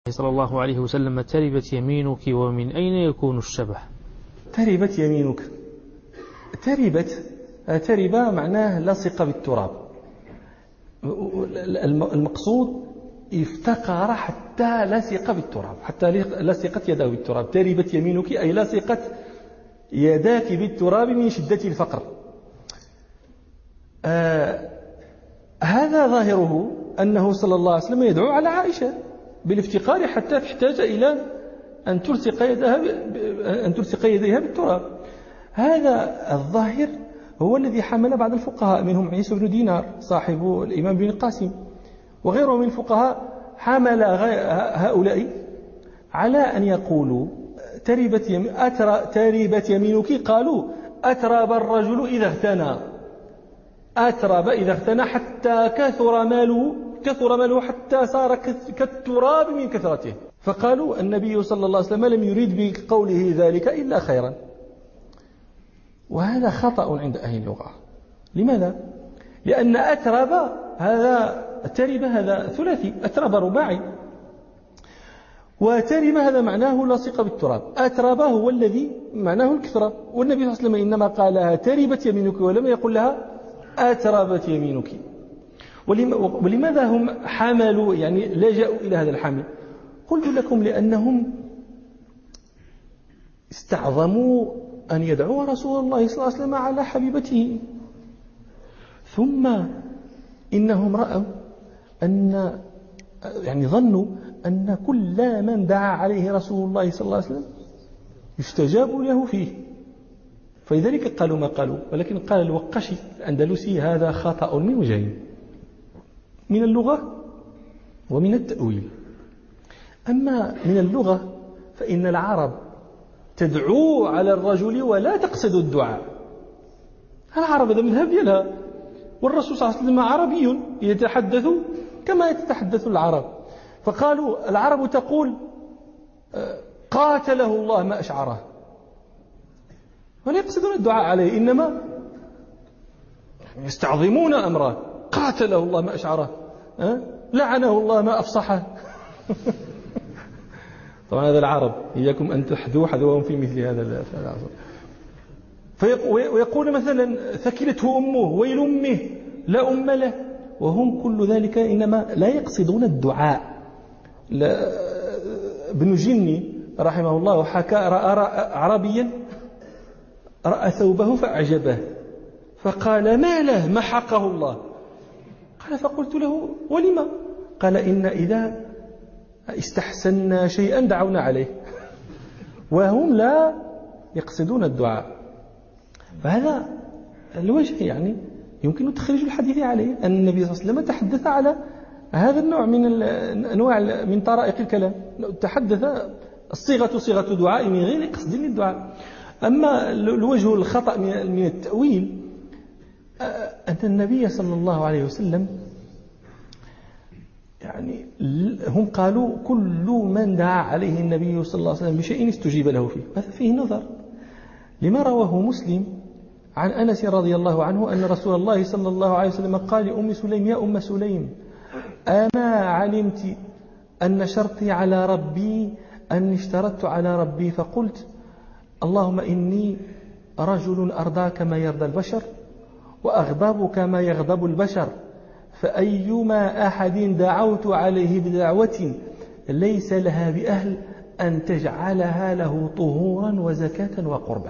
صلى الله عليه وسلم: تربت يمينك ومن أين يكون الشبه؟ تربت يمينك. ترب معناه لصق بالتراب. المقصود افتقر حتى لصق بالتراب، حتى لصقت يده بالتراب. تربت يمينك أي لصقت يداك بالتراب من شدة الفقر. هذا ظاهره أنه صلى الله عليه وسلم يدعو على عائشة بالافتقار حتى تحتاج إلى أن تلصق يديها بالتراب. هذا الظاهر هو الذي حمل بعض الفقهاء، منهم عيسى بن دينار صاحب الإمام بن القاسم وغيره من الفقهاء، حمل هؤلاء على أن يقولوا تربت يمينك. قالوا أترب الرجل إذا اغتنى، أترب إذا اغتنى حتى كثر ماله حتى صار كالتراب من كثرته. فقالوا النبي صلى الله عليه وسلم لم يريد بقوله ذلك إلا خيرا. وهذا خطأ عند أهل اللغة. لماذا؟ لأن أترب ترب هذا ثلاثي، أترب رباعي، وترب هذا معناه لصق بالتراب. أترب هو الذي معناه الكثرة، والنبي صلى الله عليه وسلم إنما قالها تربت يمينك ولم يقل لها أتربت يمينك. ولماذا هم حملوا، يعني لجأوا إلى هذا الحمل؟ قلت لكم لأنهم استعظموا أن يدعوا رسول الله صلى الله عليه وسلم على حبيبته، ثم إنهم رأوا ظنوا أن كل من دعا عليه رسول الله صلى الله عليه وسلم يستجاب له فيه، فلذلك قالوا ما قالوا. ولكن قال الوقشي الأندلسي: هذا خطأ من وجهين، من اللغة ومن التأويل. أما من اللغة فإن العرب تدعو على الرجل ولا تقصد الدعاء. العرب هذا مذهب ديالها، والرسول صلى الله عليه وسلم عربي يتحدث كما يتحدث العرب. فقالوا العرب تقول قاتله الله ما أشعره، ولا يقصدون الدعاء عليه، إنما يستعظمون أمره. قاتله الله ما أشعره، لعنه الله ما أفصحه. طبعا هذا العرب، إياكم أن تحذوا حذوهم في مثل هذا العصر. ويقول مثلا ثكلته أمه، ويل أمه لا أم له، وهم كل ذلك إنما لا يقصدون الدعاء. ابن جني رحمه الله حكى رأى عربيا رأى ثوبه فأعجبه، فقال: ما له محقه الله. قال: فقلت له: ولما؟ قال: إن إذا استحسنا شيئا دعونا عليه. وهم لا يقصدون الدعاء. فهذا الوجه يعني يمكن تخرج الحديث عليه أن النبي صلى الله عليه وسلم تحدث على هذا النوع من الأنواع من طرائق الكلام. تحدث الصيغة صيغة دعاء من غير قصد للدعاء. أما الوجه الخطأ من التأويل أن النبي صلى الله عليه وسلم يعني هم قالوا كل من دعا عليه النبي صلى الله عليه وسلم بشيء استجيب له فيه. هذا فيه نظر، لما رواه مسلم عن أنس رضي الله عنه أن رسول الله صلى الله عليه وسلم قال لأم سليم: يا أم سليم، أما علمت أن شرطي على ربي أني اشترطت على ربي فقلت: اللهم إني رجل أرضى كما يرضى البشر وأغضب كما يغضب البشر، فأيما أحد دعوت عليه بدعوة ليس لها بأهل أن تجعلها له طهورا وزكاة وقربة.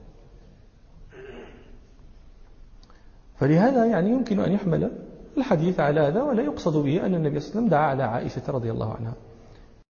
فلهذا يعني يمكن أن يحمل الحديث على هذا، ولا يقصد به أن النبي صلى الله عليه وسلم دعا على عائشة رضي الله عنها.